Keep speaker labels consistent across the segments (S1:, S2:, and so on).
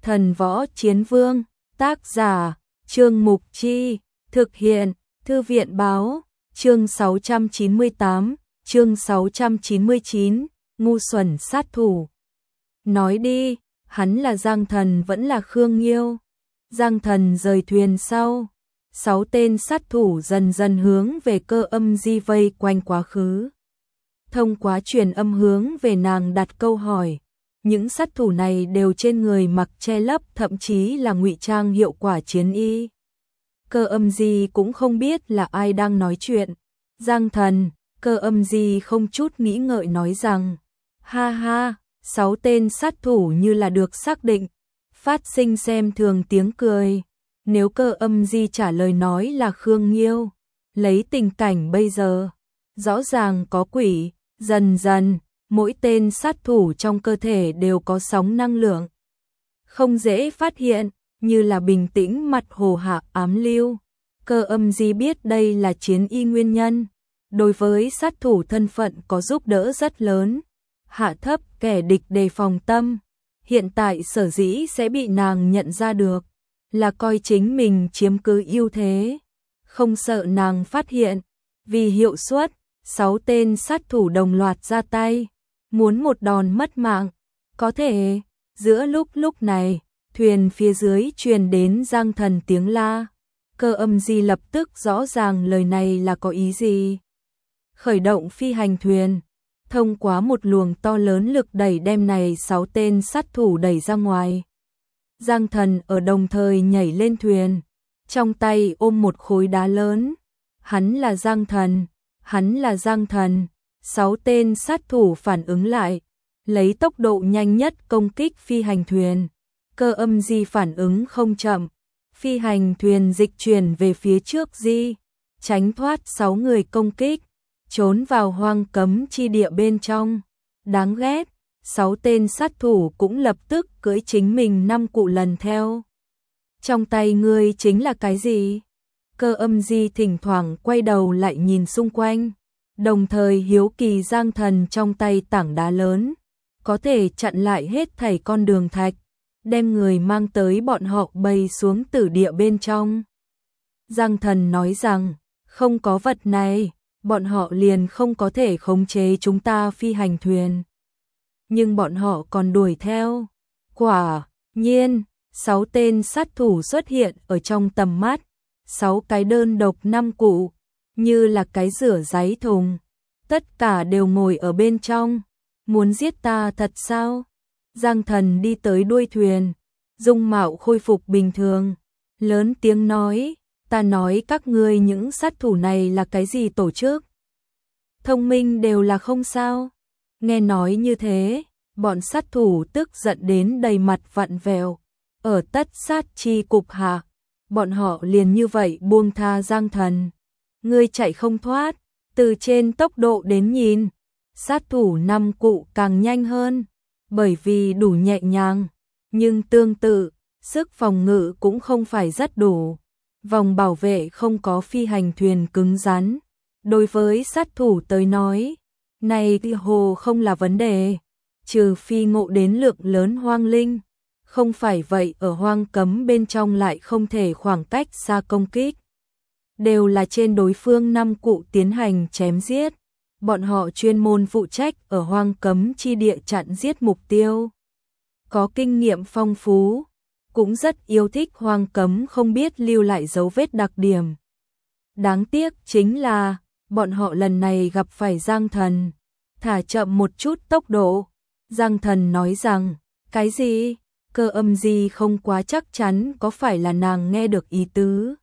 S1: Thần Võ Chiến Vương, tác giả, Trương Mục Chi, thực hiện, Thư viện Báo, chương 698, chương 699, ngu xuẩn sát thủ. Nói đi, hắn là Giang Thần vẫn là Khương Nghiêu. Giang Thần rời thuyền sau, 6 tên sát thủ dần dần hướng về Cơ Âm Di vây quanh quá khứ. Thông qua truyền âm hướng về nàng đặt câu hỏi. Những sát thủ này đều trên người mặc che lấp, thậm chí là ngụy trang hiệu quả chiến y. Cơ Âm Di cũng không biết là ai đang nói chuyện. Giang Thần, Cơ Âm Di không chút nghĩ ngợi nói rằng, ha ha, 6 tên sát thủ như là được xác định, phát sinh xem thường tiếng cười. Nếu Cơ Âm Di trả lời nói là Khương Nghiêu, lấy tình cảnh bây giờ, rõ ràng có quỷ, dần dần, mỗi tên sát thủ trong cơ thể đều có sóng năng lượng. Không dễ phát hiện, như là bình tĩnh mặt hồ hạ ám lưu. Cơ Âm Di biết đây là chiến y nguyên nhân. Đối với sát thủ thân phận có giúp đỡ rất lớn. Hạ thấp kẻ địch đề phòng tâm. Hiện tại sở dĩ sẽ bị nàng nhận ra được, là coi chính mình chiếm cứ ưu thế. Không sợ nàng phát hiện. Vì hiệu suất, 6 tên sát thủ đồng loạt ra tay. Muốn một đòn mất mạng. Có thể, giữa lúc này, thuyền phía dưới truyền đến Giang Thần tiếng la. Cơ Âm Di lập tức rõ ràng lời này là có ý gì. Khởi động phi hành thuyền, thông qua một luồng to lớn lực đẩy đem này 6 tên sát thủ đẩy ra ngoài. Giang Thần ở đồng thời nhảy lên thuyền, trong tay ôm một khối đá lớn. Hắn là Giang Thần, hắn là Giang Thần. 6 tên sát thủ phản ứng lại, lấy tốc độ nhanh nhất công kích phi hành thuyền. Cơ Âm Di phản ứng không chậm, phi hành thuyền dịch chuyển về phía trước Di, tránh thoát 6 người công kích, trốn vào hoang cấm chi địa bên trong. Đáng ghét, 6 tên sát thủ cũng lập tức cưỡi chính mình 5 cụ lần theo. Trong tay ngươi chính là cái gì? Cơ Âm Di thỉnh thoảng quay đầu lại nhìn xung quanh, đồng thời hiếu kỳ Giang Thần trong tay tảng đá lớn, có thể chặn lại hết thảy con đường thạch, đem người mang tới bọn họ bay xuống tử địa bên trong. Giang Thần nói rằng, không có vật này, bọn họ liền không có thể khống chế chúng ta phi hành thuyền. Nhưng bọn họ còn đuổi theo. Quả nhiên, 6 tên sát thủ xuất hiện ở trong tầm mắt, 6 cái đơn độc 5 cụ, như là cái rửa giấy thùng. Tất cả đều ngồi ở bên trong. Muốn giết ta thật sao? Giang Thần đi tới đuôi thuyền, dung mạo khôi phục bình thường, lớn tiếng nói, ta nói các ngươi những sát thủ này là cái gì tổ chức? Thông minh đều là không sao? Nghe nói như thế, bọn sát thủ tức giận đến đầy mặt vặn vẹo. Ở tất sát chi cục hạ, bọn họ liền như vậy buông tha Giang Thần. Ngươi chạy không thoát, từ trên tốc độ đến nhìn, sát thủ 5 cụ càng nhanh hơn, bởi vì đủ nhẹ nhàng, nhưng tương tự, sức phòng ngự cũng không phải rất đủ. Vòng bảo vệ không có phi hành thuyền cứng rắn. Đối với sát thủ tới nói, này thì hồ không là vấn đề, trừ phi ngộ đến lượng lớn hoang linh. Không phải vậy ở hoang cấm bên trong lại không thể khoảng cách xa công kích. Đều là trên đối phương 5 cụ tiến hành chém giết. Bọn họ chuyên môn phụ trách ở hoang cấm chi địa chặn giết mục tiêu. Có kinh nghiệm phong phú, cũng rất yêu thích hoang cấm không biết lưu lại dấu vết đặc điểm. Đáng tiếc chính là, bọn họ lần này gặp phải Giang Thần, thả chậm một chút tốc độ. Giang Thần nói rằng, cái gì? Cơ Âm Di không quá chắc chắn có phải là nàng nghe được ý tứ.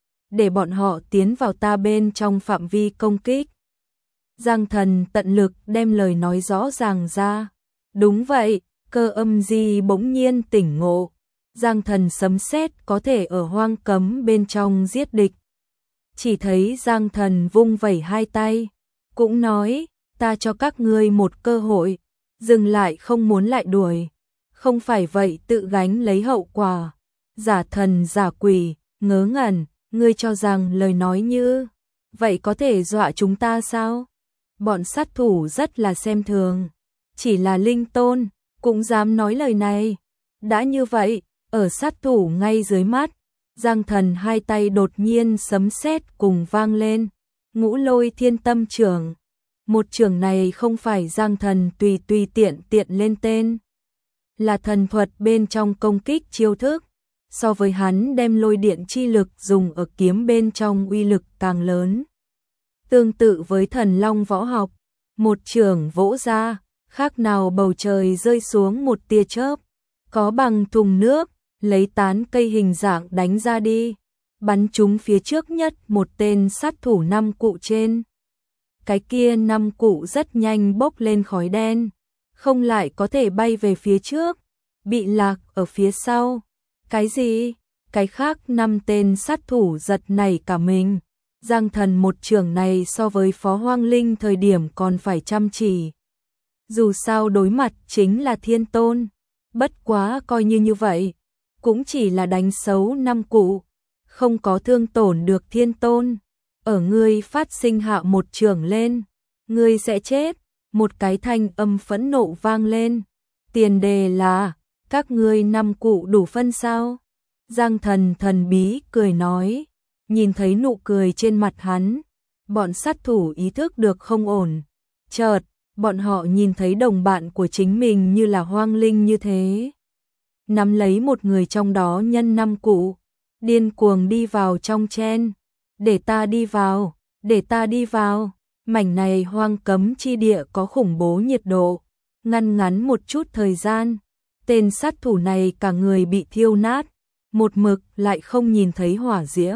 S1: Để bọn họ tiến vào ta bên trong phạm vi công kích. Giang Thần tận lực đem lời nói rõ ràng ra. Đúng vậy, Cơ Âm Di bỗng nhiên tỉnh ngộ. Giang Thần sấm sét có thể ở hoang cấm bên trong giết địch. Chỉ thấy Giang Thần vung vẩy hai tay, cũng nói, ta cho các ngươi một cơ hội, dừng lại không muốn lại đuổi. Không phải vậy tự gánh lấy hậu quả. Giả thần giả quỷ, ngớ ngẩn, ngươi cho rằng lời nói như vậy có thể dọa chúng ta sao? Bọn sát thủ rất là xem thường. Chỉ là linh tôn, cũng dám nói lời này. Đã như vậy, Ở sát thủ ngay dưới mắt, Giang Thần hai tay đột nhiên sấm sét cùng vang lên. Ngũ Lôi Thiên Tâm Chưởng. Một chưởng này không phải Giang Thần tùy tiện lên tên, là thần thuật bên trong công kích chiêu thức. So với hắn đem lôi điện chi lực dùng ở kiếm bên trong uy lực càng lớn. Tương tự với thần long võ học, một chưởng vỗ ra, khác nào bầu trời rơi xuống một tia chớp, có bằng thùng nước, lấy tán cây hình dạng đánh ra đi, bắn trúng phía trước nhất một tên sát thủ 5 cụ trên. Cái kia 5 cụ rất nhanh bốc lên khói đen, không lại có thể bay về phía trước, bị lạc ở phía sau. Cái gì? Cái khác 5 tên sát thủ giật nảy cả mình. Giang Thần một chưởng này so với Phó Hoang Linh thời điểm còn phải chăm chỉ. Dù sao đối mặt chính là Thiên Tôn, bất quá coi như vậy, cũng chỉ là đánh xấu 5 cụ, không có thương tổn được Thiên Tôn. Ở ngươi phát sinh hạ một chưởng lên, ngươi sẽ chết. Một cái thanh âm phẫn nộ vang lên. Tiền đề là các ngươi 5 cụ đủ phân sao? Giang Thần thần bí cười nói, nhìn thấy nụ cười trên mặt hắn, bọn sát thủ ý thức được không ổn. Chợt, bọn họ nhìn thấy đồng bạn của chính mình như là Hoang Linh như thế. Nắm lấy một người trong đó nhân 5 cụ, điên cuồng đi vào trong chen. Để ta đi vào, để ta đi vào. Mảnh này hoang cấm chi địa có khủng bố nhiệt độ, ngăn ngắn một chút thời gian, tên sát thủ này cả người bị thiêu nát, một mực lại không nhìn thấy hỏa diễm.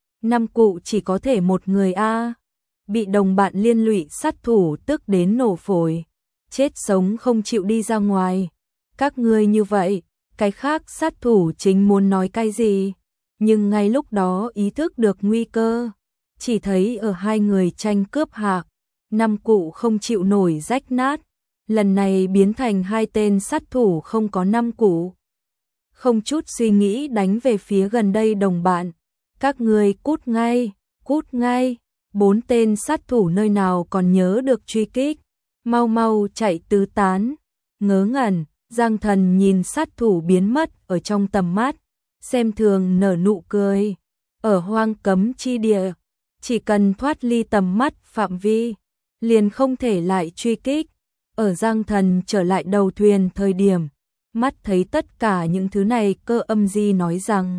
S1: 5 cụ chỉ có thể một người a. Bị đồng bạn liên lụy sát thủ tức đến nổ phổi, chết sống không chịu đi ra ngoài. Các ngươi như vậy, cái khác sát thủ chính muốn nói cái gì, nhưng ngay lúc đó ý thức được nguy cơ, chỉ thấy ở hai người tranh cướp hạ, 5 cụ không chịu nổi rách nát, lần này biến thành 2 tên sát thủ không có 5 cụ. Không chút suy nghĩ đánh về phía gần đây đồng bạn. Các ngươi cút ngay, cút ngay. 4 tên sát thủ nơi nào còn nhớ được truy kích, mau mau chạy tứ tán. Ngớ ngẩn, Giang Thần nhìn sát thủ biến mất ở trong tầm mắt, xem thường nở nụ cười. Ở hoang cấm chi địa, chỉ cần thoát ly tầm mắt phạm vi, liền không thể lại truy kích. Ở Giang Thần trở lại đầu thuyền thời điểm, mắt thấy tất cả những thứ này, Cơ Âm Di nói rằng: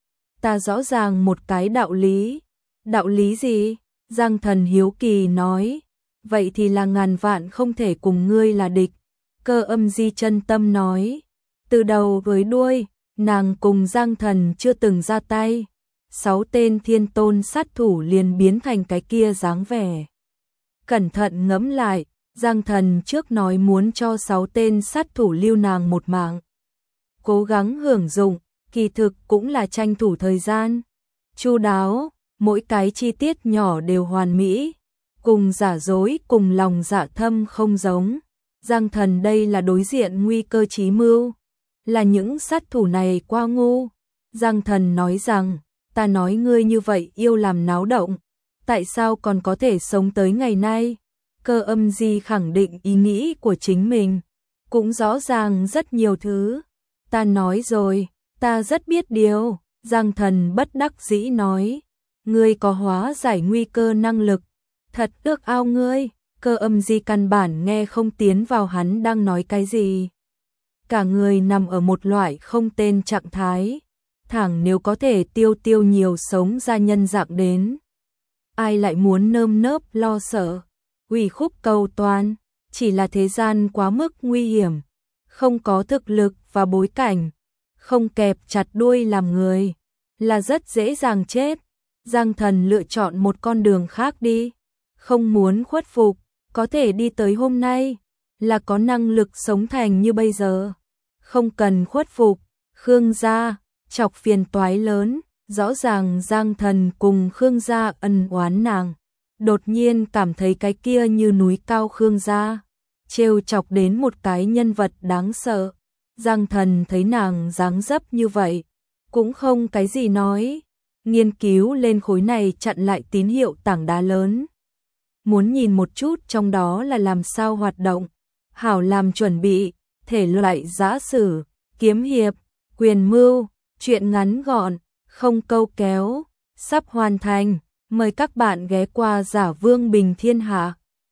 S1: ta rõ ràng một cái đạo lý. Đạo lý gì? Giang Thần hiếu kỳ nói. Vậy thì là ngàn vạn không thể cùng ngươi là địch. Cơ Âm Di chân tâm nói. Từ đầu với đuôi, nàng cùng Giang Thần chưa từng ra tay. 6 tên thiên tôn sát thủ liền biến thành cái kia dáng vẻ. Cẩn thận ngẫm lại, Giang Thần trước nói muốn cho 6 tên sát thủ lưu nàng một mạng. Cố gắng hưởng dụng, kỳ thực cũng là tranh thủ thời gian. Chu đáo, mỗi cái chi tiết nhỏ đều hoàn mỹ, cùng giả dối cùng lòng dạ thâm không giống. Giang Thần đây là đối diện nguy cơ chí mưu, là những sát thủ này quá ngu. Giang Thần nói rằng, ta nói ngươi như vậy yêu làm náo động, tại sao còn có thể sống tới ngày nay? Cơ Âm Di khẳng định ý nghĩ của chính mình, cũng rõ ràng rất nhiều thứ. Ta nói rồi, ta rất biết điều. Giang Thần bất đắc dĩ nói, ngươi có hóa giải nguy cơ năng lực, thật ước ao ngươi. Cơ Âm Di căn bản nghe không tiến vào hắn đang nói cái gì. Cả người nằm ở một loại không tên trạng thái, thẳng nếu có thể tiêu nhiều sống ra nhân dạng đến. Ai lại muốn nơm nớp lo sợ, ủy khúc cầu toàn, chỉ là thế gian quá mức nguy hiểm, không có thực lực và bối cảnh, không kẹp chặt đuôi làm người, là rất dễ dàng chết. Giang Thần lựa chọn một con đường khác đi, không muốn khuất phục, có thể đi tới hôm nay, là có năng lực sống thành như bây giờ. Không cần khuất phục, Khương gia, chọc phiền toái lớn, rõ ràng Giang Thần cùng Khương gia ân oán nàng. Đột nhiên cảm thấy cái kia như núi cao Khương gia, trêu chọc đến một cái nhân vật đáng sợ. Giang Thần thấy nàng dáng dấp như vậy, cũng không cái gì nói, nghiên cứu lên khối này chặn lại tín hiệu tảng đá lớn. Muốn nhìn một chút trong đó là làm sao hoạt động, hảo làm chuẩn bị, thể loại giã sử, kiếm hiệp, Quyền mưu, chuyện ngắn gọn, không câu kéo, sắp hoàn thành. Mời các bạn ghé qua Giả Vương Bình Thiên Hạ.